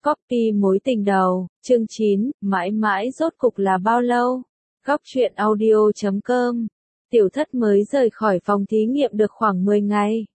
Copy mối tình đầu, chương 9, mãi mãi rốt cục là bao lâu? Góc truyện audio.com. Tiểu Thất mới rời khỏi phòng thí nghiệm được khoảng 10 ngày.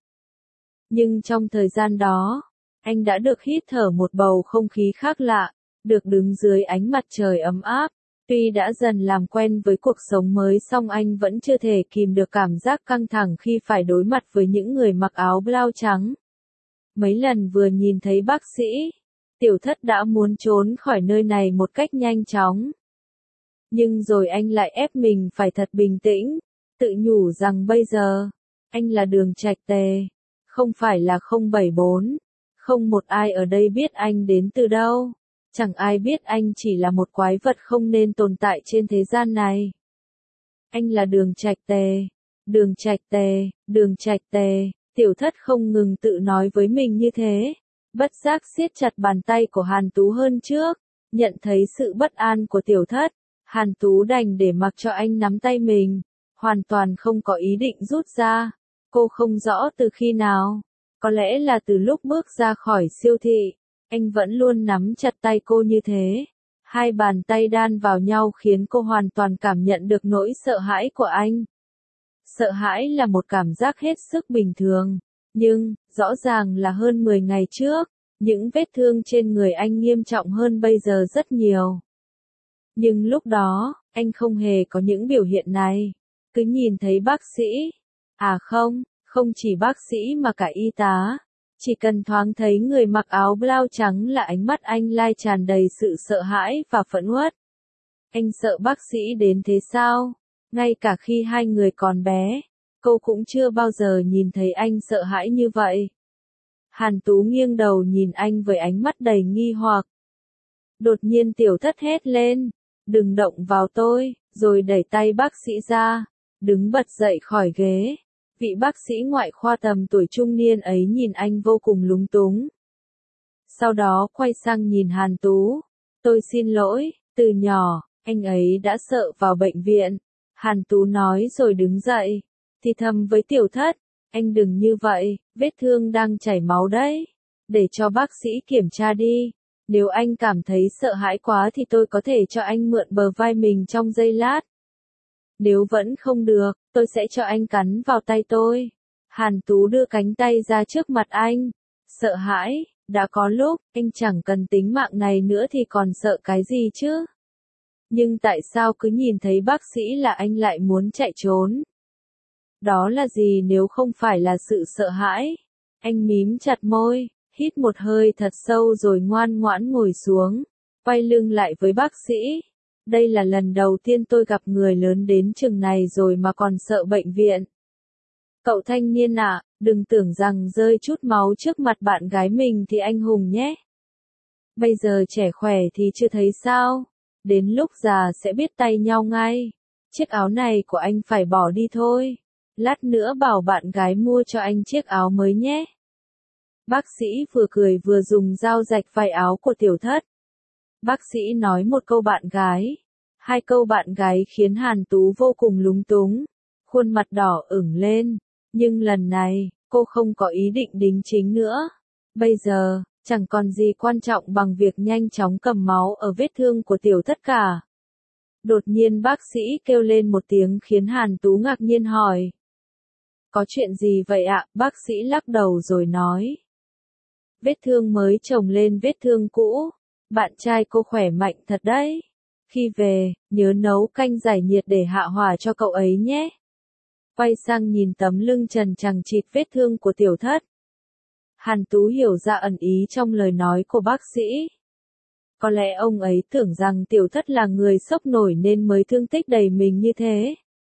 Nhưng trong thời gian đó, anh đã được hít thở một bầu không khí khác lạ, được đứng dưới ánh mặt trời ấm áp. Tuy đã dần làm quen với cuộc sống mới song anh vẫn chưa thể kìm được cảm giác căng thẳng khi phải đối mặt với những người mặc áo blau trắng. Mấy lần vừa nhìn thấy bác sĩ, Tiểu Thất đã muốn trốn khỏi nơi này một cách nhanh chóng. Nhưng rồi anh lại ép mình phải thật bình tĩnh, tự nhủ rằng bây giờ, anh là Đường Trạch Tề, không phải là 074, không một ai ở đây biết anh đến từ đâu, chẳng ai biết anh chỉ là một quái vật không nên tồn tại trên thế gian này. Anh là Đường Trạch Tề, Đường Trạch Tề, Đường Trạch Tề, Tiểu Thất không ngừng tự nói với mình như thế. Bất giác siết chặt bàn tay của Hàn Tú hơn trước, nhận thấy sự bất an của Tiểu Thất, Hàn Tú đành để mặc cho anh nắm tay mình, hoàn toàn không có ý định rút ra. Cô không rõ từ khi nào, có lẽ là từ lúc bước ra khỏi siêu thị, anh vẫn luôn nắm chặt tay cô như thế. Hai bàn tay đan vào nhau khiến cô hoàn toàn cảm nhận được nỗi sợ hãi của anh. Sợ hãi là một cảm giác hết sức bình thường. Nhưng, rõ ràng là hơn 10 ngày trước, những vết thương trên người anh nghiêm trọng hơn bây giờ rất nhiều. Nhưng lúc đó, anh không hề có những biểu hiện này. Cứ nhìn thấy bác sĩ. À không chỉ bác sĩ mà cả y tá. Chỉ cần thoáng thấy người mặc áo blau trắng là ánh mắt anh lai tràn đầy sự sợ hãi và phẫn uất. Anh sợ bác sĩ đến thế sao? Ngay cả khi hai người còn bé, cô cũng chưa bao giờ nhìn thấy anh sợ hãi như vậy. Hàn Tú nghiêng đầu nhìn anh với ánh mắt đầy nghi hoặc. Đột nhiên Tiểu Thất hét lên, đừng động vào tôi, rồi đẩy tay bác sĩ ra, đứng bật dậy khỏi ghế. Vị bác sĩ ngoại khoa tầm tuổi trung niên ấy nhìn anh vô cùng lúng túng. Sau đó quay sang nhìn Hàn Tú, tôi xin lỗi, từ nhỏ, anh ấy đã sợ vào bệnh viện. Hàn Tú nói rồi đứng dậy, thì thầm với Tiểu Thất, anh đừng như vậy, vết thương đang chảy máu đấy. Để cho bác sĩ kiểm tra đi, nếu anh cảm thấy sợ hãi quá thì tôi có thể cho anh mượn bờ vai mình trong giây lát. Nếu vẫn không được, tôi sẽ cho anh cắn vào tay tôi. Hàn Tú đưa cánh tay ra trước mặt anh. Sợ hãi, đã có lúc, anh chẳng cần tính mạng này nữa thì còn sợ cái gì chứ? Nhưng tại sao cứ nhìn thấy bác sĩ là anh lại muốn chạy trốn? Đó là gì nếu không phải là sự sợ hãi? Anh mím chặt môi, hít một hơi thật sâu rồi ngoan ngoãn ngồi xuống, quay lưng lại với bác sĩ. Đây là lần đầu tiên tôi gặp người lớn đến chừng này rồi mà còn sợ bệnh viện. Cậu thanh niên ạ, đừng tưởng rằng rơi chút máu trước mặt bạn gái mình thì anh hùng nhé. Bây giờ trẻ khỏe thì chưa thấy sao, đến lúc già sẽ biết tay nhau ngay. Chiếc áo này của anh phải bỏ đi thôi. Lát nữa bảo bạn gái mua cho anh chiếc áo mới nhé. Bác sĩ vừa cười vừa dùng dao rạch vải áo của Tiểu Thất. Bác sĩ nói một câu bạn gái. Hai câu bạn gái khiến Hàn Tú vô cùng lúng túng. Khuôn mặt đỏ ửng lên. Nhưng lần này, cô không có ý định đính chính nữa. Bây giờ, chẳng còn gì quan trọng bằng việc nhanh chóng cầm máu ở vết thương của Tiểu Thất cả. Đột nhiên bác sĩ kêu lên một tiếng khiến Hàn Tú ngạc nhiên hỏi. Có chuyện gì vậy ạ? Bác sĩ lắc đầu rồi nói. Vết thương mới chồng lên vết thương cũ. Bạn trai cô khỏe mạnh thật đấy. Khi về, nhớ nấu canh giải nhiệt để hạ hỏa cho cậu ấy nhé. Quay sang nhìn tấm lưng trần chằng chịt vết thương của Tiểu Thất. Hàn Tú hiểu ra ẩn ý trong lời nói của bác sĩ. Có lẽ ông ấy tưởng rằng Tiểu Thất là người sốc nổi nên mới thương tích đầy mình như thế.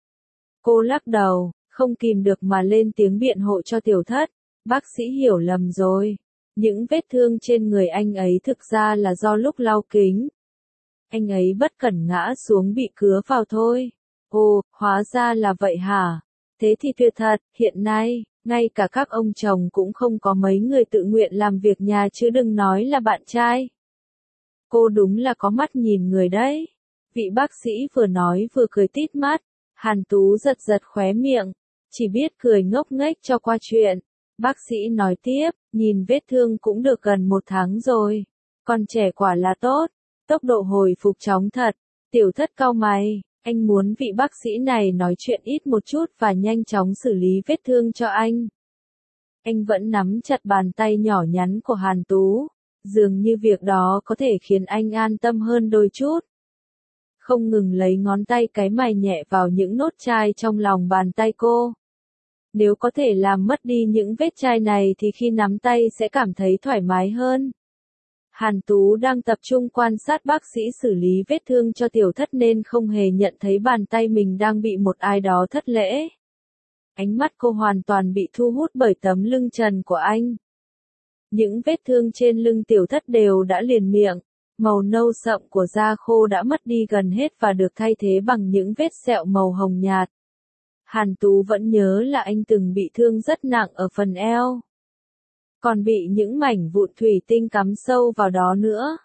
Cô lắc đầu, không kìm được mà lên tiếng biện hộ cho Tiểu Thất. Bác sĩ hiểu lầm rồi. Những vết thương trên người anh ấy thực ra là do lúc lau kính. Anh ấy bất cẩn ngã xuống bị cứa vào thôi. Ồ, hóa ra là vậy hả? Thế thì tuyệt thật, hiện nay, ngay cả các ông chồng cũng không có mấy người tự nguyện làm việc nhà chứ đừng nói là bạn trai. Cô đúng là có mắt nhìn người đấy. Vị bác sĩ vừa nói vừa cười tít mắt. Hàn Tú giật giật khóe miệng. Chỉ biết cười ngốc nghếch cho qua chuyện. Bác sĩ nói tiếp, nhìn vết thương cũng được gần 1 tháng rồi. Còn trẻ quả là tốt, tốc độ hồi phục chóng thật. Tiểu thất cau mày, anh muốn vị bác sĩ này nói chuyện ít một chút và nhanh chóng xử lý vết thương cho anh. Anh vẫn nắm chặt bàn tay nhỏ nhắn của Hàn Tú, dường như việc đó có thể khiến anh an tâm hơn đôi chút. Không ngừng lấy ngón tay cái mài nhẹ vào những nốt chai trong lòng bàn tay cô. Nếu có thể làm mất đi những vết chai này thì khi nắm tay sẽ cảm thấy thoải mái hơn. Hàn Tú đang tập trung quan sát bác sĩ xử lý vết thương cho tiểu thất nên không hề nhận thấy bàn tay mình đang bị một ai đó thất lễ. Ánh mắt cô hoàn toàn bị thu hút bởi tấm lưng trần của anh. Những vết thương trên lưng tiểu thất đều đã liền miệng, màu nâu sậm của da khô đã mất đi gần hết và được thay thế bằng những vết sẹo màu hồng nhạt. Hàn Tú vẫn nhớ là anh từng bị thương rất nặng ở phần eo. Còn bị những mảnh vụn thủy tinh cắm sâu vào đó nữa.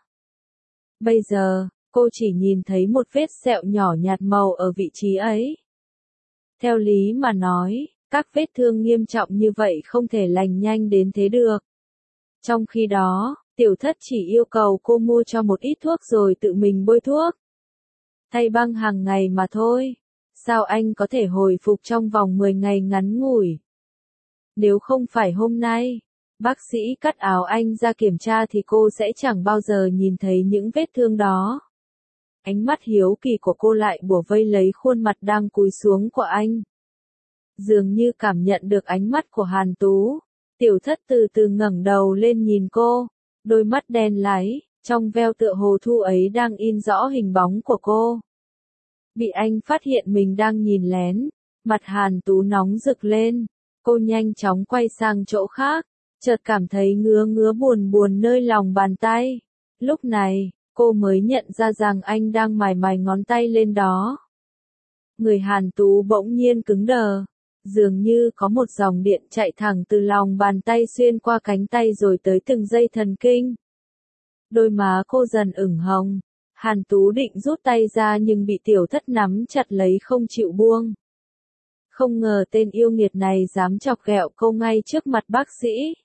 Bây giờ, cô chỉ nhìn thấy một vết sẹo nhỏ nhạt màu ở vị trí ấy. Theo lý mà nói, các vết thương nghiêm trọng như vậy không thể lành nhanh đến thế được. Trong khi đó, tiểu thất chỉ yêu cầu cô mua cho một ít thuốc rồi tự mình bôi thuốc. Thay băng hàng ngày mà thôi. Sao anh có thể hồi phục trong vòng 10 ngày ngắn ngủi? Nếu không phải hôm nay, bác sĩ cắt áo anh ra kiểm tra thì cô sẽ chẳng bao giờ nhìn thấy những vết thương đó. Ánh mắt hiếu kỳ của cô lại bủa vây lấy khuôn mặt đang cúi xuống của anh. Dường như cảm nhận được ánh mắt của Hàn Tú, tiểu thất từ từ ngẩng đầu lên nhìn cô, đôi mắt đen láy, trong veo tựa hồ thu ấy đang in rõ hình bóng của cô. Bị anh phát hiện mình đang nhìn lén, mặt Hàn Tú nóng rực lên, cô nhanh chóng quay sang chỗ khác, chợt cảm thấy ngứa ngứa buồn buồn nơi lòng bàn tay. Lúc này, cô mới nhận ra rằng anh đang mài mài ngón tay lên đó. Người Hàn Tú bỗng nhiên cứng đờ, dường như có một dòng điện chạy thẳng từ lòng bàn tay xuyên qua cánh tay rồi tới từng dây thần kinh. Đôi má cô dần ửng hồng. Hàn Tú định rút tay ra nhưng bị tiểu thất nắm chặt lấy không chịu buông. Không ngờ tên yêu nghiệt này dám chọc ghẹo cô ngay trước mặt bác sĩ.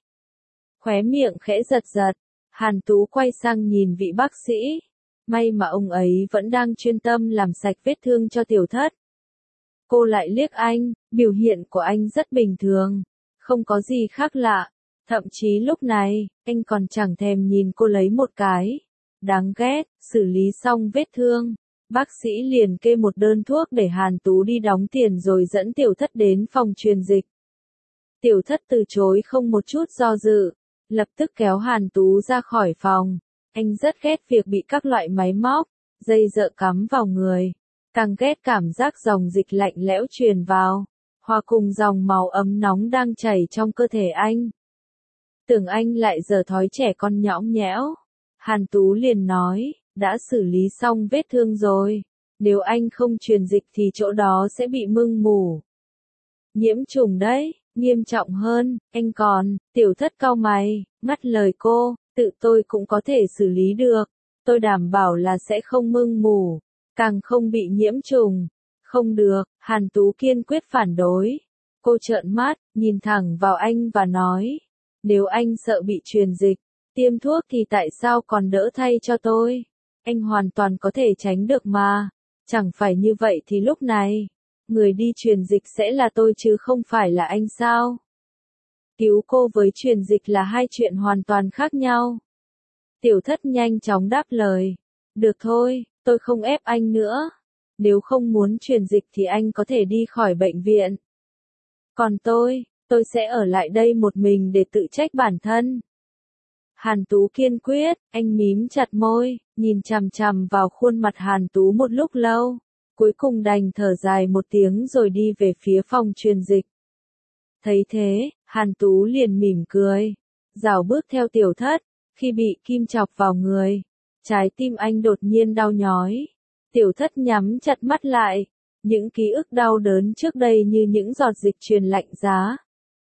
Khóe miệng khẽ giật giật, Hàn Tú quay sang nhìn vị bác sĩ. May mà ông ấy vẫn đang chuyên tâm làm sạch vết thương cho tiểu thất. Cô lại liếc anh, biểu hiện của anh rất bình thường, không có gì khác lạ. Thậm chí lúc này, anh còn chẳng thèm nhìn cô lấy một cái. Đáng ghét, xử lý xong vết thương. Bác sĩ liền kê một đơn thuốc để Hàn Tú đi đóng tiền rồi dẫn tiểu thất đến phòng truyền dịch. Tiểu thất từ chối không một chút do dự, lập tức kéo Hàn Tú ra khỏi phòng. Anh rất ghét việc bị các loại máy móc, dây dợ cắm vào người. Càng ghét cảm giác dòng dịch lạnh lẽo truyền vào, hòa cùng dòng máu ấm nóng đang chảy trong cơ thể anh. Tưởng anh lại giở thói trẻ con nhõng nhẽo. Hàn Tú liền nói, đã xử lý xong vết thương rồi. Nếu anh không truyền dịch thì chỗ đó sẽ bị mưng mủ. Nhiễm trùng đấy, nghiêm trọng hơn, anh còn, tiểu thất cau mày, ngắt lời cô, tự tôi cũng có thể xử lý được. Tôi đảm bảo là sẽ không mưng mủ, càng không bị nhiễm trùng. Không được, Hàn Tú kiên quyết phản đối. Cô trợn mắt, nhìn thẳng vào anh và nói, nếu anh sợ bị truyền dịch, tiêm thuốc thì tại sao còn đỡ thay cho tôi? Anh hoàn toàn có thể tránh được mà. Chẳng phải như vậy thì lúc này, người đi truyền dịch sẽ là tôi chứ không phải là anh sao? Cứu cô với truyền dịch là hai chuyện hoàn toàn khác nhau. Tiểu thất nhanh chóng đáp lời. Được thôi, tôi không ép anh nữa. Nếu không muốn truyền dịch thì anh có thể đi khỏi bệnh viện. Còn tôi sẽ ở lại đây một mình để tự trách bản thân. Hàn Tú kiên quyết, anh mím chặt môi, nhìn chằm chằm vào khuôn mặt Hàn Tú một lúc lâu, cuối cùng đành thở dài một tiếng rồi đi về phía phòng truyền dịch. Thấy thế, Hàn Tú liền mỉm cười, rảo bước theo tiểu thất, khi bị kim chọc vào người, trái tim anh đột nhiên đau nhói. Tiểu thất nhắm chặt mắt lại, những ký ức đau đớn trước đây như những giọt dịch truyền lạnh giá.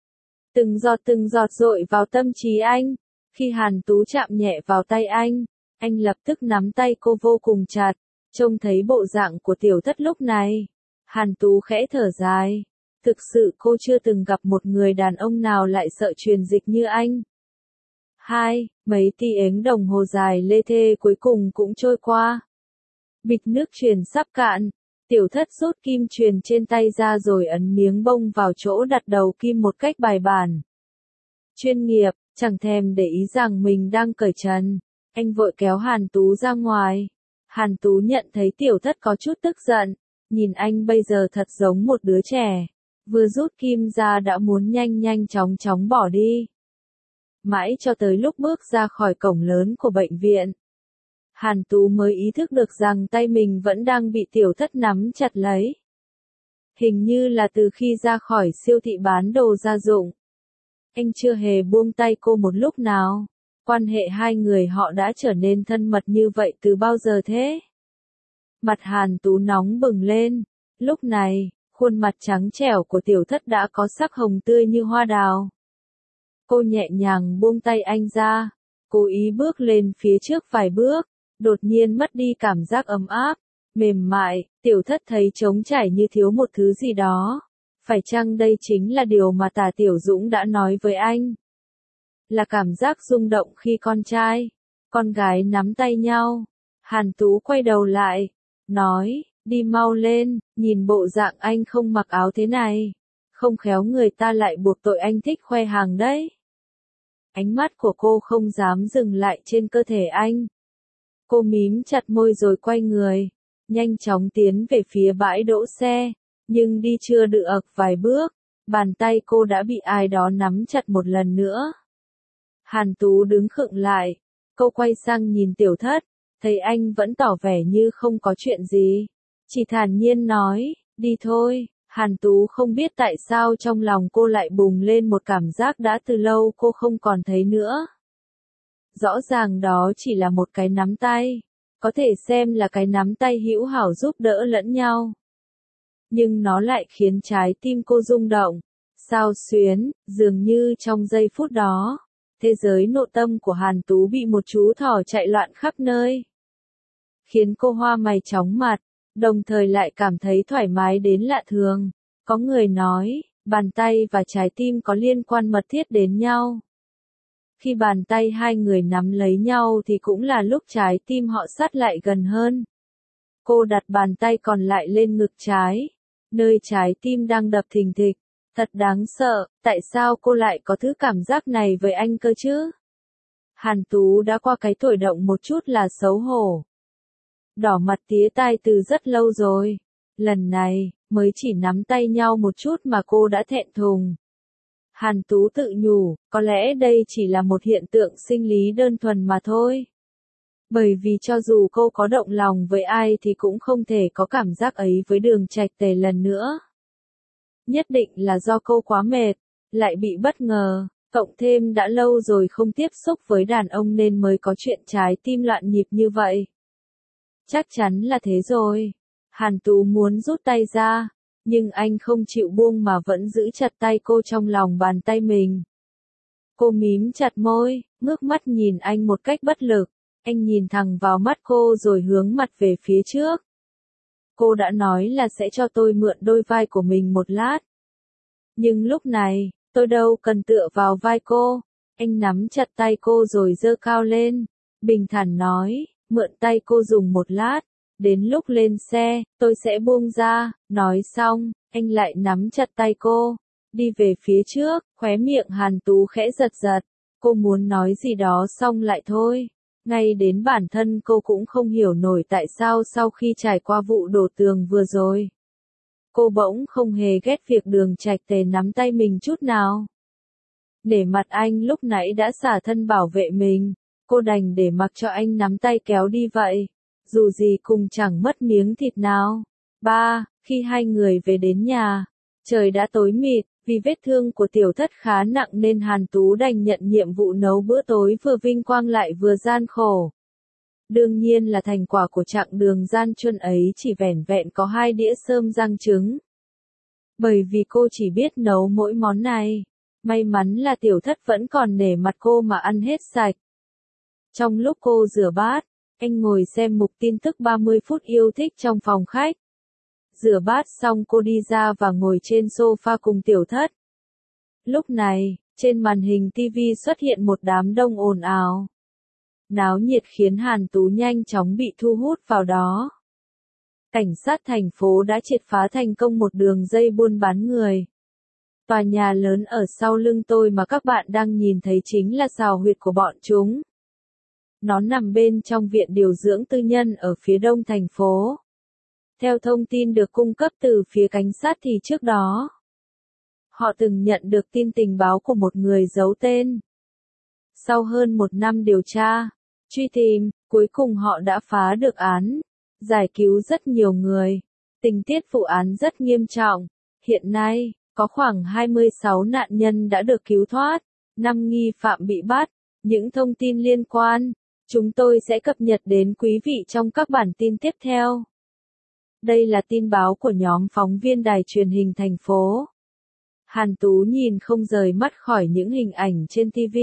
Từng giọt dội vào tâm trí anh. Khi Hàn Tú chạm nhẹ vào tay anh lập tức nắm tay cô vô cùng chặt, trông thấy bộ dạng của tiểu thất lúc này. Hàn Tú khẽ thở dài, thực sự cô chưa từng gặp một người đàn ông nào lại sợ truyền dịch như anh. 2, mấy tiếng đồng hồ dài lê thê cuối cùng cũng trôi qua. Bịch nước truyền sắp cạn, Tiểu Thất rút kim truyền trên tay ra rồi ấn miếng bông vào chỗ đặt đầu kim một cách bài bản. Chuyên nghiệp, chẳng thèm để ý rằng mình đang cởi trần. Anh vội kéo Hàn Tú ra ngoài. Hàn Tú nhận thấy Tiểu Thất có chút tức giận, nhìn anh bây giờ thật giống một đứa trẻ. Vừa rút kim ra đã muốn nhanh chóng bỏ đi. Mãi cho tới lúc bước ra khỏi cổng lớn của bệnh viện, Hàn Tú mới ý thức được rằng tay mình vẫn đang bị Tiểu Thất nắm chặt lấy. Hình như là từ khi ra khỏi siêu thị bán đồ gia dụng. Anh chưa hề buông tay cô một lúc nào. Quan hệ hai người họ đã trở nên thân mật như vậy từ bao giờ thế? Mặt Hàn Tú nóng bừng lên. Lúc này, khuôn mặt trắng trẻo của Tiểu Thất đã có sắc hồng tươi như hoa đào. Cô nhẹ nhàng buông tay anh ra, cố ý bước lên phía trước vài bước, đột nhiên mất đi cảm giác ấm áp, mềm mại. Tiểu Thất thấy trống trải như thiếu một thứ gì đó. Phải chăng đây chính là điều mà Tả Tiểu Dũng đã nói với anh? Là cảm giác rung động khi con trai, con gái nắm tay nhau. Hàn Tú quay đầu lại, nói, đi mau lên, nhìn bộ dạng anh không mặc áo thế này. Không khéo người ta lại buộc tội anh thích khoe hàng đấy. Ánh mắt của cô không dám dừng lại trên cơ thể anh. Cô mím chặt môi rồi quay người, nhanh chóng tiến về phía bãi đỗ xe, nhưng đi chưa được vài bước, bàn tay cô đã bị ai đó nắm chặt một lần nữa. Hàn Tú đứng khựng lại, cô quay sang nhìn Tiểu Thất, thấy anh vẫn tỏ vẻ như không có chuyện gì, chỉ thản nhiên nói, đi thôi. Hàn Tú không biết tại sao trong lòng cô lại bùng lên một cảm giác đã từ lâu cô không còn thấy nữa. Rõ ràng đó chỉ là một cái nắm tay, có thể xem là cái nắm tay hữu hảo giúp đỡ lẫn nhau. Nhưng nó lại khiến trái tim cô rung động, xao xuyến, dường như trong giây phút đó, thế giới nội tâm của Hàn Tú bị một chú thỏ chạy loạn khắp nơi. Khiến cô hoa mày chóng mặt, đồng thời lại cảm thấy thoải mái đến lạ thường. Có người nói, bàn tay và trái tim có liên quan mật thiết đến nhau. Khi bàn tay hai người nắm lấy nhau thì cũng là lúc trái tim họ sát lại gần hơn. Cô đặt bàn tay còn lại lên ngực trái, nơi trái tim đang đập thình thịch. Thật đáng sợ, tại sao cô lại có thứ cảm giác này với anh cơ chứ? Hàn Tú đã qua cái tuổi động một chút là xấu hổ. Đỏ mặt tía tai từ rất lâu rồi. Lần này, mới chỉ nắm tay nhau một chút mà cô đã thẹn thùng. Hàn Tú tự nhủ, có lẽ đây chỉ là một hiện tượng sinh lý đơn thuần mà thôi. Bởi vì cho dù cô có động lòng với ai thì cũng không thể có cảm giác ấy với Đường Trạch Tề lần nữa. Nhất định là do cô quá mệt, lại bị bất ngờ, cộng thêm đã lâu rồi không tiếp xúc với đàn ông nên mới có chuyện trái tim loạn nhịp như vậy. Chắc chắn là thế rồi. Hàn Tú muốn rút tay ra, nhưng anh không chịu buông mà vẫn giữ chặt tay cô trong lòng bàn tay mình. Cô mím chặt môi, ngước mắt nhìn anh một cách bất lực. Anh nhìn thẳng vào mắt cô rồi hướng mặt về phía trước. Cô đã nói là sẽ cho tôi mượn đôi vai của mình một lát. Nhưng lúc này, tôi đâu cần tựa vào vai cô. Anh nắm chặt tay cô rồi giơ cao lên, bình thản nói, mượn tay cô dùng một lát. Đến lúc lên xe, tôi sẽ buông ra. Nói xong, anh lại nắm chặt tay cô, đi về phía trước. Khóe miệng Hàn Tú khẽ giật giật. Cô muốn nói gì đó xong lại thôi. Ngay đến bản thân cô cũng không hiểu nổi tại sao sau khi trải qua vụ đổ tường vừa rồi, cô bỗng không hề ghét việc Đường Trạch Tề nắm tay mình chút nào. Để mặt anh lúc nãy đã xả thân bảo vệ mình, cô đành để mặc cho anh nắm tay kéo đi vậy. Dù gì cùng chẳng mất miếng thịt nào. 3. Khi hai người về đến nhà, trời đã tối mịt, vì vết thương của Tiểu Thất khá nặng nên Hàn Tú đành nhận nhiệm vụ nấu bữa tối vừa vinh quang lại vừa gian khổ. Đương nhiên là thành quả của chặng đường gian truân ấy chỉ vẻn vẹn có 2 đĩa sơm rang trứng. Bởi vì cô chỉ biết nấu mỗi món này. May mắn là Tiểu Thất vẫn còn nể mặt cô mà ăn hết sạch. Trong lúc cô rửa bát, anh ngồi xem mục tin tức 30 phút yêu thích trong phòng khách. Rửa bát xong cô đi ra và ngồi trên sofa cùng Tiểu Thất. Lúc này, Trên màn hình TV xuất hiện một đám đông ồn ào. Náo nhiệt khiến Hàn Tú nhanh chóng bị thu hút vào đó. Cảnh sát thành phố đã triệt phá thành công một đường dây buôn bán người. Tòa nhà lớn ở sau lưng tôi mà các bạn đang nhìn thấy chính là sào huyệt của bọn chúng. Nó nằm bên trong viện điều dưỡng tư nhân ở phía đông thành phố. Theo thông tin được cung cấp từ phía cảnh sát thì trước đó, họ từng nhận được tin tình báo của một người giấu tên. Sau hơn một năm điều tra, truy tìm, cuối cùng họ đã phá được án, giải cứu rất nhiều người. Tình tiết vụ án rất nghiêm trọng. Hiện nay, có khoảng 26 nạn nhân đã được cứu thoát, 5 nghi phạm bị bắt. Những thông tin liên quan, chúng tôi sẽ cập nhật đến quý vị trong các bản tin tiếp theo. Đây là tin báo của nhóm phóng viên đài truyền hình thành phố. Hàn Tú nhìn không rời mắt khỏi những hình ảnh trên TV.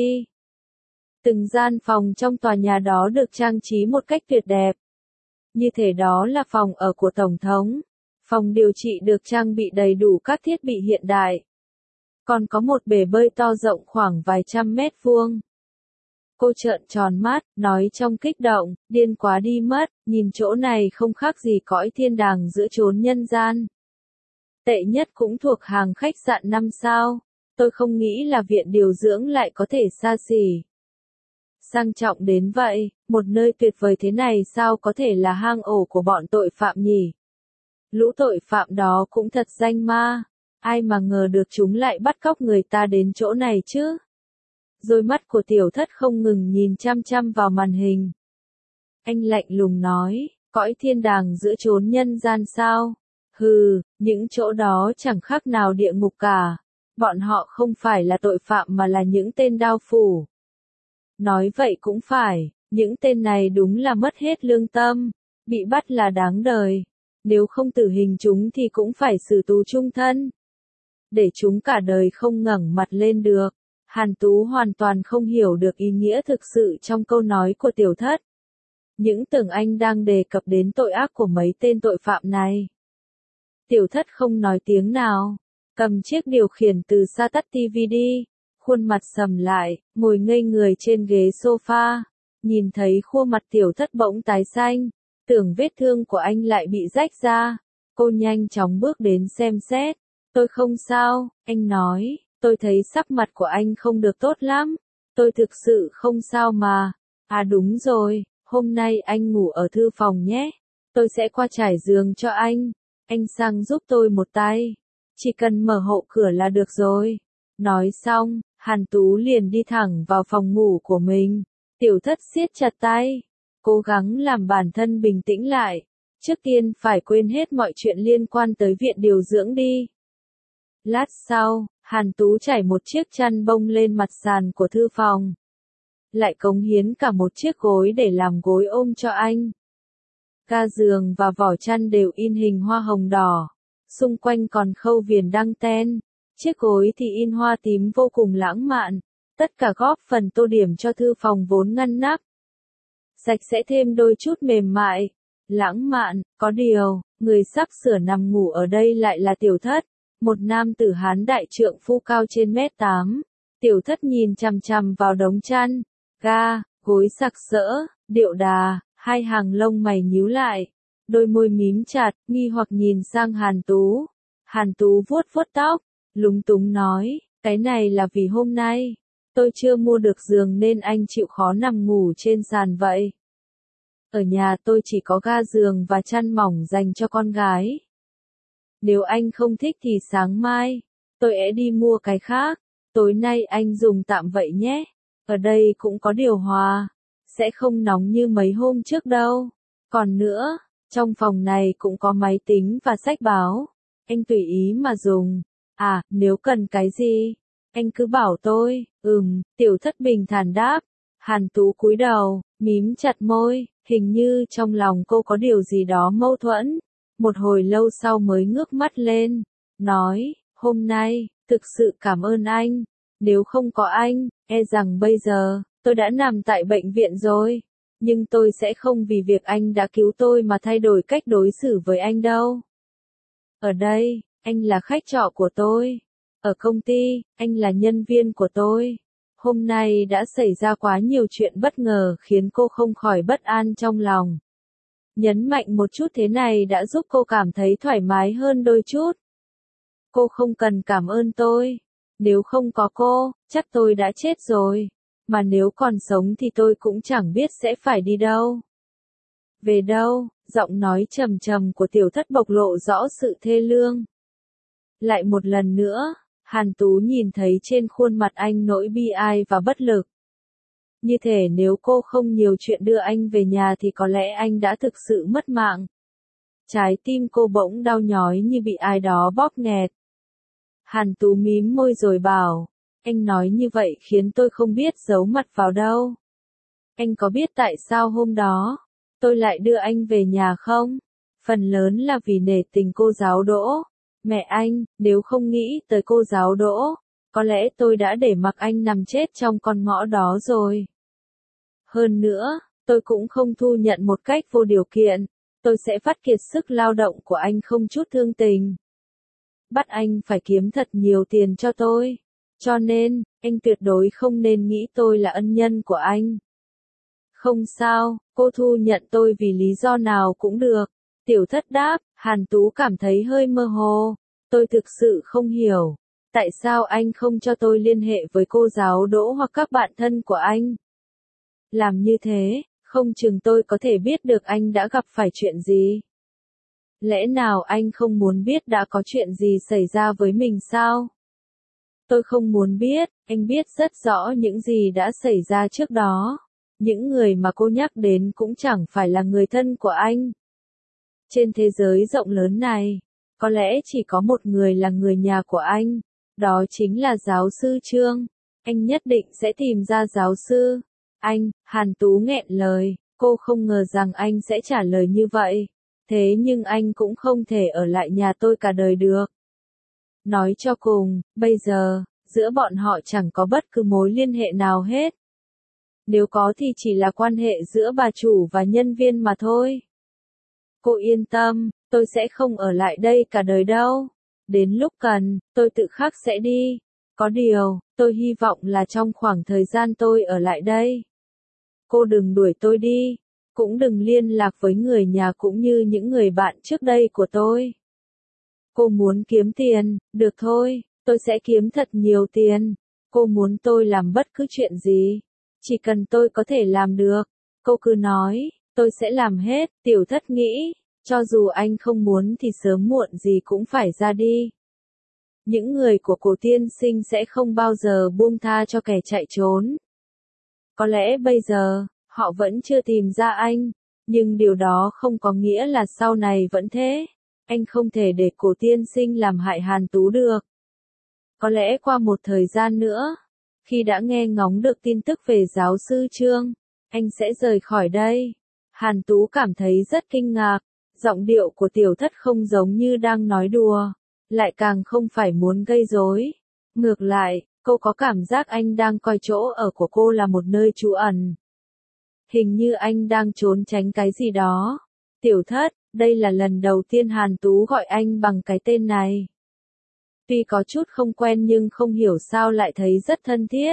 Từng gian phòng trong tòa nhà đó được trang trí một cách tuyệt đẹp. Như thể đó là phòng ở của Tổng thống. Phòng điều trị được trang bị đầy đủ các thiết bị hiện đại. Còn có một bể bơi to rộng khoảng vài trăm mét vuông. Cô trợn tròn mắt, nói trong kích động, điên quá đi mất, nhìn chỗ này không khác gì cõi thiên đàng giữa chốn nhân gian. Tệ nhất cũng thuộc hàng khách sạn 5 sao, tôi không nghĩ là viện điều dưỡng lại có thể xa xỉ. Sang trọng đến vậy, một nơi tuyệt vời thế này sao có thể là hang ổ của bọn tội phạm nhỉ? Lũ tội phạm đó cũng thật danh ma, ai mà ngờ được chúng lại bắt cóc người ta đến chỗ này chứ? Đôi mắt của Tiểu Thất không ngừng nhìn chăm chăm vào màn hình. Anh lạnh lùng nói, cõi thiên đàng giữa chốn nhân gian sao? Hừ, những chỗ đó chẳng khác nào địa ngục cả. Bọn họ không phải là tội phạm mà là những tên đao phủ. Nói vậy cũng phải, những tên này đúng là mất hết lương tâm. Bị bắt là đáng đời. Nếu không tử hình chúng thì cũng phải xử tù chung thân. Để chúng cả đời không ngẩng mặt lên được. Hàn Tú hoàn toàn không hiểu được ý nghĩa thực sự trong câu nói của Tiểu Thất. Những tưởng anh đang đề cập đến tội ác của mấy tên tội phạm này. Tiểu Thất không nói tiếng nào, cầm chiếc điều khiển từ xa tắt TV đi, khuôn mặt sầm lại, ngồi ngây người trên ghế sofa, nhìn thấy khuôn mặt Tiểu Thất bỗng tái xanh, tưởng vết thương của anh lại bị rách ra, cô nhanh chóng bước đến xem xét. Tôi không sao, anh nói, tôi thấy sắc mặt của anh không được tốt lắm, tôi thực sự không sao mà. À đúng rồi, hôm nay anh ngủ ở thư phòng nhé, tôi sẽ qua trải giường cho anh sang giúp tôi một tay, chỉ cần mở hộ cửa là được rồi. Nói xong, Hàn Tú liền đi thẳng vào phòng ngủ của mình. Tiểu Thất siết chặt tay, cố gắng làm bản thân bình tĩnh lại. Trước tiên phải quên hết mọi chuyện liên quan tới viện điều dưỡng đi. Lát sau, Hàn Tú trải một chiếc chăn bông lên mặt sàn của thư phòng. Lại cống hiến cả một chiếc gối để làm gối ôm cho anh. Ga giường và vỏ chăn đều in hình hoa hồng đỏ. Xung quanh còn khâu viền đăng ten. Chiếc gối thì in hoa tím vô cùng lãng mạn. Tất cả góp phần tô điểm cho thư phòng vốn ngăn nắp. Sạch sẽ thêm đôi chút mềm mại. Lãng mạn, có điều, người sắp sửa nằm ngủ ở đây lại là Tiểu Thất. Một nam tử Hán đại trượng phu cao trên mét 8. Tiểu Thất nhìn chằm chằm vào đống chăn, ga, gối sặc sỡ, điệu đà, hai hàng lông mày nhíu lại, đôi môi mím chặt, nghi hoặc nhìn sang Hàn Tú. Hàn Tú vuốt vuốt tóc, lúng túng nói, cái này là vì hôm nay, tôi chưa mua được giường nên anh chịu khó nằm ngủ trên sàn vậy. Ở nhà tôi chỉ có ga giường và chăn mỏng dành cho con gái. Nếu anh không thích thì sáng mai, tôi sẽ đi mua cái khác. Tối nay anh dùng tạm vậy nhé. Ở đây cũng có điều hòa. Sẽ không nóng như mấy hôm trước đâu. Còn nữa, trong phòng này cũng có máy tính và sách báo. Anh tùy ý mà dùng. À, nếu cần cái gì, anh cứ bảo tôi. Tiểu Thất bình thản đáp. Hàn Tú cúi đầu, mím chặt môi. Hình như trong lòng cô có điều gì đó mâu thuẫn. Một hồi lâu sau mới ngước mắt lên, nói, hôm nay, thực sự cảm ơn anh, nếu không có anh, e rằng bây giờ, tôi đã nằm tại bệnh viện rồi, nhưng tôi sẽ không vì việc anh đã cứu tôi mà thay đổi cách đối xử với anh đâu. Ở đây, anh là khách trọ của tôi, Ở công ty, anh là nhân viên của tôi. Hôm nay đã xảy ra quá nhiều chuyện bất ngờ khiến cô không khỏi bất an trong lòng. Nhấn mạnh một chút thế này đã giúp cô cảm thấy thoải mái hơn đôi chút. Cô không cần cảm ơn tôi. Nếu không có cô, chắc tôi đã chết rồi. Mà nếu còn sống thì tôi cũng chẳng biết sẽ phải đi đâu. Về đâu? Giọng nói trầm trầm của tiểu thất bộc lộ rõ sự thê lương. Lại một lần nữa, Hàn Tú nhìn thấy trên khuôn mặt anh nỗi bi ai và bất lực. Như thể nếu cô không nhiều chuyện đưa anh về nhà thì có lẽ anh đã thực sự mất mạng. Trái tim cô bỗng đau nhói như bị ai đó bóp nghẹt. Hàn Tú mím môi rồi bảo, anh nói như vậy khiến tôi không biết giấu mặt vào đâu. Anh có biết tại sao hôm đó, tôi lại đưa anh về nhà không? Phần lớn là vì nể tình cô giáo Đỗ. Mẹ anh, nếu không nghĩ tới cô giáo Đỗ, có lẽ tôi đã để mặc anh nằm chết trong con ngõ đó rồi. Hơn nữa, tôi cũng không thu nhận một cách vô điều kiện, tôi sẽ vắt kiệt sức lao động của anh không chút thương tình. Bắt anh phải kiếm thật nhiều tiền cho tôi. Cho nên, anh tuyệt đối không nên nghĩ tôi là ân nhân của anh. Không sao, cô thu nhận tôi vì lý do nào cũng được. Tiểu thất đáp, Hàn Tú cảm thấy hơi mơ hồ. Tôi thực sự không hiểu. Tại sao anh không cho tôi liên hệ với cô giáo Đỗ hoặc các bạn thân của anh? Làm như thế, không chừng tôi có thể biết được anh đã gặp phải chuyện gì. Lẽ nào anh không muốn biết đã có chuyện gì xảy ra với mình sao? Tôi không muốn biết, anh biết rất rõ những gì đã xảy ra trước đó. Những người mà cô nhắc đến cũng chẳng phải là người thân của anh. Trên thế giới rộng lớn này, có lẽ chỉ có một người là người nhà của anh. Đó chính là giáo sư Trương. Anh nhất định sẽ tìm ra giáo sư. Anh, Hàn Tú nghẹn lời, cô không ngờ rằng anh sẽ trả lời như vậy. Thế nhưng anh cũng không thể ở lại nhà tôi cả đời được. Nói cho cùng, bây giờ, giữa bọn họ chẳng có bất cứ mối liên hệ nào hết. Nếu có thì chỉ là quan hệ giữa bà chủ và nhân viên mà thôi. Cô yên tâm, tôi sẽ không ở lại đây cả đời đâu. Đến lúc cần, tôi tự khắc sẽ đi. Có điều, tôi hy vọng là trong khoảng thời gian tôi ở lại đây, cô đừng đuổi tôi đi, cũng đừng liên lạc với người nhà cũng như những người bạn trước đây của tôi. Cô muốn kiếm tiền, được thôi, tôi sẽ kiếm thật nhiều tiền. Cô muốn tôi làm bất cứ chuyện gì, chỉ cần tôi có thể làm được, cô cứ nói, tôi sẽ làm hết. Tiểu thất nghĩ, cho dù anh không muốn thì sớm muộn gì cũng phải ra đi. Những người của Cổ tiên sinh sẽ không bao giờ buông tha cho kẻ chạy trốn. Có lẽ bây giờ, họ vẫn chưa tìm ra anh, nhưng điều đó không có nghĩa là sau này vẫn thế. Anh không thể để Cổ tiên sinh làm hại Hàn Tú được. Có lẽ qua một thời gian nữa, khi đã nghe ngóng được tin tức về giáo sư Trương, anh sẽ rời khỏi đây. Hàn Tú cảm thấy rất kinh ngạc, giọng điệu của tiểu thất không giống như đang nói đùa, lại càng không phải muốn gây rối. Ngược lại, cô có cảm giác anh đang coi chỗ ở của cô là một nơi trú ẩn. Hình như anh đang trốn tránh cái gì đó. Tiểu thất, đây là lần đầu tiên Hàn Tú gọi anh bằng cái tên này. Tuy có chút không quen nhưng không hiểu sao lại thấy rất thân thiết.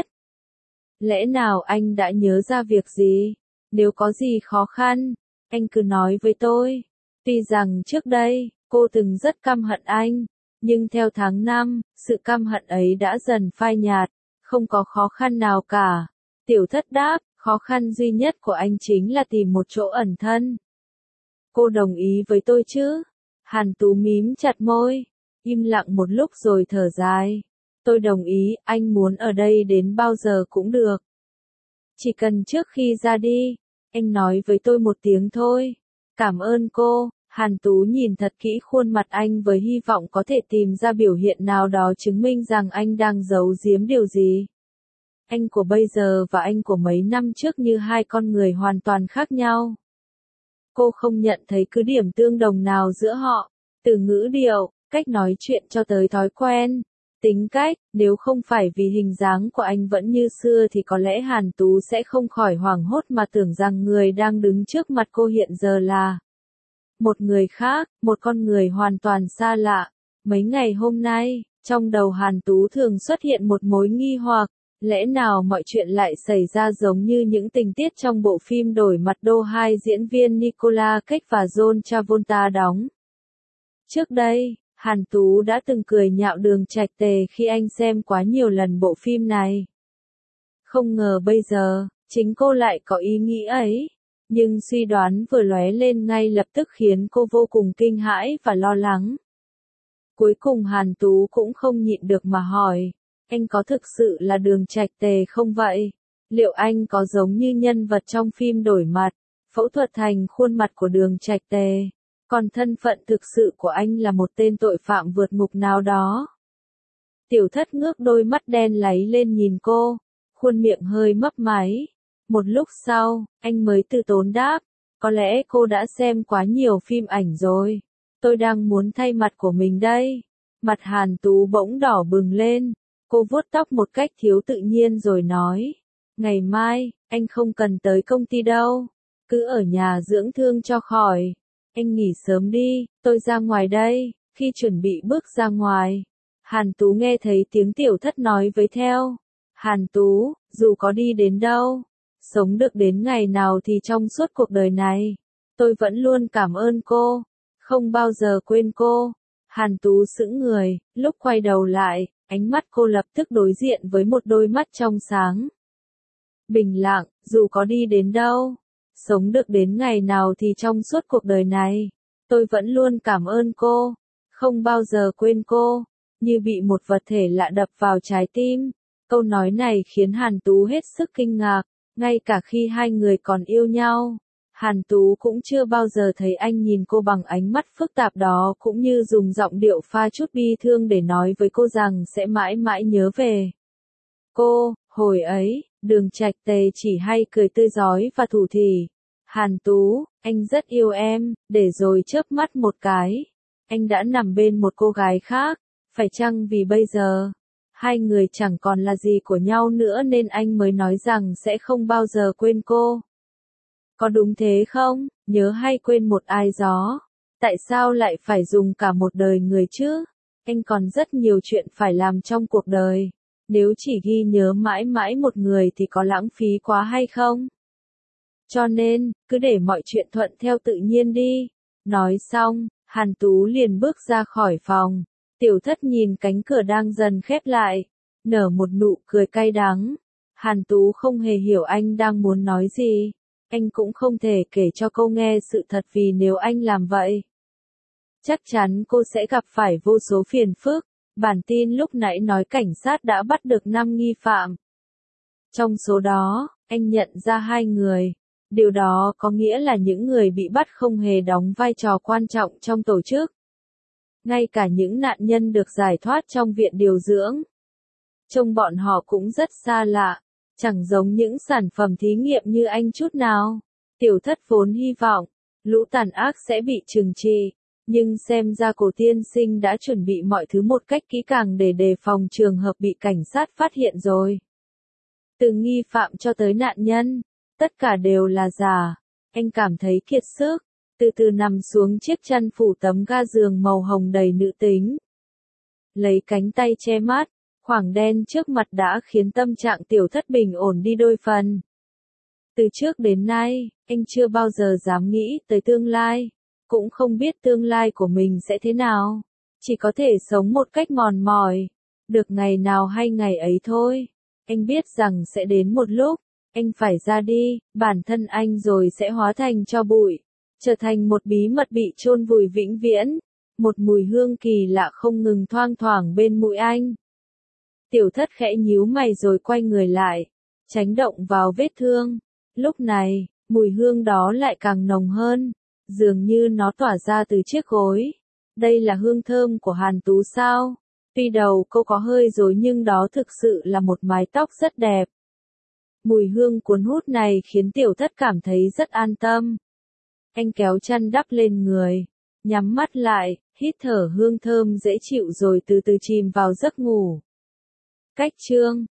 Lẽ nào anh đã nhớ ra việc gì? Nếu có gì khó khăn, anh cứ nói với tôi. Tuy rằng trước đây, cô từng rất căm hận anh, nhưng theo tháng năm, sự căm hận ấy đã dần phai nhạt, không có khó khăn nào cả. Tiểu thất đáp, khó khăn duy nhất của anh chính là tìm một chỗ ẩn thân. Cô đồng ý với tôi chứ? Hàn Tú mím chặt môi, im lặng một lúc rồi thở dài. Tôi đồng ý, anh muốn ở đây đến bao giờ cũng được. Chỉ cần trước khi ra đi, anh nói với tôi một tiếng thôi. Cảm ơn cô. Hàn Tú nhìn thật kỹ khuôn mặt anh với hy vọng có thể tìm ra biểu hiện nào đó chứng minh rằng anh đang giấu giếm điều gì. Anh của bây giờ và anh của mấy năm trước như hai con người hoàn toàn khác nhau. Cô không nhận thấy cứ điểm tương đồng nào giữa họ, từ ngữ điệu, cách nói chuyện cho tới thói quen, tính cách. Nếu không phải vì hình dáng của anh vẫn như xưa thì có lẽ Hàn Tú sẽ không khỏi hoảng hốt mà tưởng rằng người đang đứng trước mặt cô hiện giờ là một người khác, một con người hoàn toàn xa lạ. Mấy ngày hôm nay, Trong đầu Hàn Tú thường xuất hiện một mối nghi hoặc, lẽ nào mọi chuyện lại xảy ra giống như những tình tiết trong bộ phim Đổi mặt đô hai diễn viên Nicolas Cage và John Travolta đóng. Trước đây, Hàn Tú đã từng cười nhạo Đường Trạch Tề khi anh xem quá nhiều lần bộ phim này. Không ngờ bây giờ, chính cô lại có ý nghĩ ấy. Nhưng suy đoán vừa lóe lên ngay lập tức khiến cô vô cùng kinh hãi và lo lắng. Cuối cùng Hàn Tú cũng không nhịn được mà hỏi, anh có thực sự là Đường Trạch Tề không vậy? Liệu anh có giống như nhân vật trong phim Đổi mặt, phẫu thuật thành khuôn mặt của Đường Trạch Tề? Còn thân phận thực sự của anh là một tên tội phạm vượt ngục nào đó? Tiểu Thất ngước đôi mắt đen láy lên nhìn cô, khuôn miệng hơi mấp máy. Một lúc sau, anh mới từ tốn đáp, có lẽ cô đã xem quá nhiều phim ảnh rồi. Tôi đang muốn thay mặt của mình đây. Mặt Hàn Tú bỗng đỏ bừng lên, cô vuốt tóc một cách thiếu tự nhiên rồi nói, ngày mai, anh không cần tới công ty đâu, cứ ở nhà dưỡng thương cho khỏi. Anh nghỉ sớm đi, tôi ra ngoài đây. Khi chuẩn bị bước ra ngoài, Hàn Tú nghe thấy tiếng Tiểu Thất nói với theo. Hàn Tú, dù có đi đến đâu, sống được đến ngày nào thì trong suốt cuộc đời này, tôi vẫn luôn cảm ơn cô, không bao giờ quên cô. Hàn Tú sững người, lúc quay đầu lại, ánh mắt cô lập tức đối diện với một đôi mắt trong sáng. Bình lặng, dù có đi đến đâu, sống được đến ngày nào thì trong suốt cuộc đời này, tôi vẫn luôn cảm ơn cô, không bao giờ quên cô. Như bị một vật thể lạ đập vào trái tim. Câu nói này khiến Hàn Tú hết sức kinh ngạc, ngay cả khi hai người còn yêu nhau. Hàn Tú cũng chưa bao giờ thấy anh nhìn cô bằng ánh mắt phức tạp đó, cũng như dùng giọng điệu pha chút bi thương để nói với cô rằng sẽ mãi mãi nhớ về cô. Hồi ấy, Đường Trạch Tề chỉ hay cười tươi rói và thủ thỉ. Hàn Tú, anh rất yêu em, để rồi chớp mắt một cái, anh đã nằm bên một cô gái khác. Phải chăng vì bây giờ, hai người chẳng còn là gì của nhau nữa nên anh mới nói rằng sẽ không bao giờ quên cô? Có đúng thế không? Nhớ hay quên một ai đó? Tại sao lại phải dùng cả một đời người chứ? Anh còn rất nhiều chuyện phải làm trong cuộc đời. Nếu chỉ ghi nhớ mãi mãi một người thì có lãng phí quá hay không? Cho nên, cứ để mọi chuyện thuận theo tự nhiên đi. Nói xong, Hàn Tú liền bước ra khỏi phòng. Tiểu Thất nhìn cánh cửa đang dần khép lại, nở một nụ cười cay đắng. Hàn Tú không hề hiểu anh đang muốn nói gì. Anh cũng không thể kể cho cô nghe sự thật vì nếu anh làm vậy, chắc chắn cô sẽ gặp phải vô số phiền phức. Bản tin lúc nãy nói cảnh sát đã bắt được 5 nghi phạm. Trong số đó, anh nhận ra 2 người. Điều đó có nghĩa là những người bị bắt không hề đóng vai trò quan trọng trong tổ chức. Ngay cả những nạn nhân được giải thoát trong viện điều dưỡng, trông bọn họ cũng rất xa lạ, chẳng giống những sản phẩm thí nghiệm như anh chút nào. Tiểu Thất vốn hy vọng, lũ tàn ác sẽ bị trừng trị, nhưng xem ra Cổ tiên sinh đã chuẩn bị mọi thứ một cách kỹ càng để đề phòng trường hợp bị cảnh sát phát hiện rồi. Từ nghi phạm cho tới nạn nhân, tất cả đều là giả. Anh cảm thấy kiệt sức, từ từ nằm xuống chiếc chăn phủ tấm ga giường màu hồng đầy nữ tính. Lấy cánh tay che mắt, khoảng đen trước mặt đã khiến tâm trạng Tiểu Thất bình ổn đi đôi phần. Từ trước đến nay, anh chưa bao giờ dám nghĩ tới tương lai, cũng không biết tương lai của mình sẽ thế nào. Chỉ có thể sống một cách mòn mỏi, được ngày nào hay ngày ấy thôi. Anh biết rằng sẽ đến một lúc, anh phải ra đi, bản thân anh rồi sẽ hóa thành tro bụi, trở thành một bí mật bị chôn vùi vĩnh viễn. Một mùi hương kỳ lạ không ngừng thoang thoảng bên mũi anh. Tiểu Thất khẽ nhíu mày rồi quay người lại, tránh động vào vết thương. Lúc này, mùi hương đó lại càng nồng hơn, dường như nó tỏa ra từ chiếc gối. Đây là hương thơm của Hàn Tú sao? Tuy đầu cô có hơi rối nhưng đó thực sự là một mái tóc rất đẹp. Mùi hương cuốn hút này khiến Tiểu Thất cảm thấy rất an tâm. Anh kéo chăn đắp lên người, nhắm mắt lại, hít thở hương thơm dễ chịu rồi từ từ chìm vào giấc ngủ. Cách chương